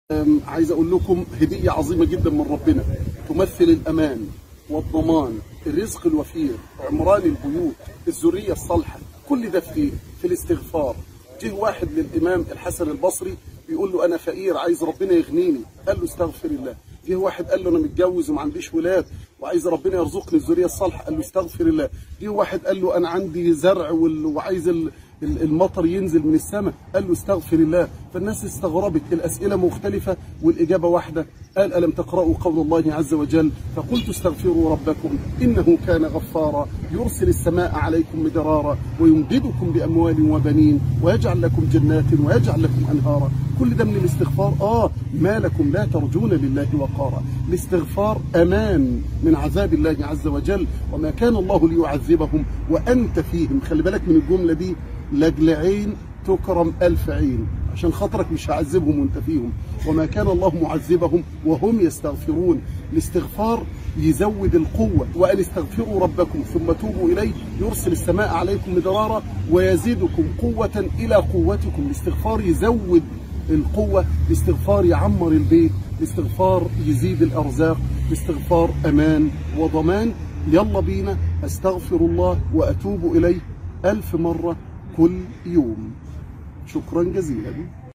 عايز اقول لكم هدية عظيمة جدا من ربنا تمثل الامان والضمان، الرزق الوفير، عمران البيوت، الذرية الصالحة، كل ده في الاستغفار. جه واحد للامام الحسن البصري بيقول له انا فقير عايز ربنا يغنيني، قال له استغفر الله. جه واحد قال له انا متجوز وما عنديش ولاد وعايز ربنا يرزقني الذريه الصالحه، قال له استغفر الله. جه واحد قال له انا عندي زرع وعايز المطر ينزل من السماء، قال له استغفر الله. فالناس استغربت، الاسئله مختلفه والاجابه واحده. قال الم تقرأوا قول الله عز وجل فقلت استغفروا ربكم انه كان غفارا يرسل السماء عليكم مدرارا ويمددكم باموال وبنين ويجعل لكم جنات ويجعل لكم انهارا. كل ده من الاستغفار. ما لكم لا ترجون لله وقارا. الاستغفار امان من عذاب الله عز وجل، وما كان الله ليعذبهم وانت فيهم. خلي بالك من الجمله دي، لاجل عين تكرم 1000 عين، عشان خاطرك مش هعذبهم وانت فيهم. وما كان الله معذبهم وهم يستغفرون. الاستغفار يزود القوة، وأن استغفروا ربكم ثم توبوا إليه يرسل السماء عليكم مدرارا ويزيدكم قوة إلى قوتكم. الاستغفار يزود القوة، الاستغفار يعمر البيت، الاستغفار يزيد الأرزاق، الاستغفار أمان وضمان. يلا بينا أستغفر الله وأتوب إليه 1000 مرة كل يوم. شكرا جزيلا.